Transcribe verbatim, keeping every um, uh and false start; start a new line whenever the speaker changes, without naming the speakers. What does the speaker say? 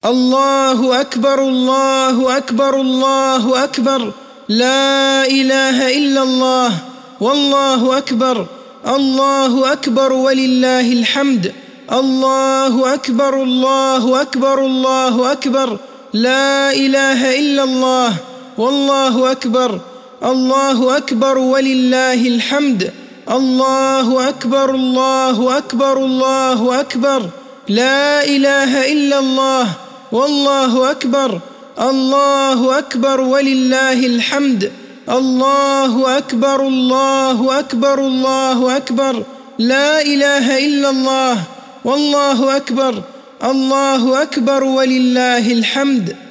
الله أكبر الله أكبر الله أكبر لا إله إلا الله والله أكبر الله أكبر ولله الحمد الله أكبر الله أكبر الله أكبر لا إله إلا الله والله أكبر الله أكبر ولله الحمد الله أكبر الله أكبر الله أكبر لا إله إلا الله والله أكبر الله أكبر ولله الحمد الله أكبر الله أكبر الله أكبر لا إله إلا الله والله أكبر الله أكبر ولله الحمد.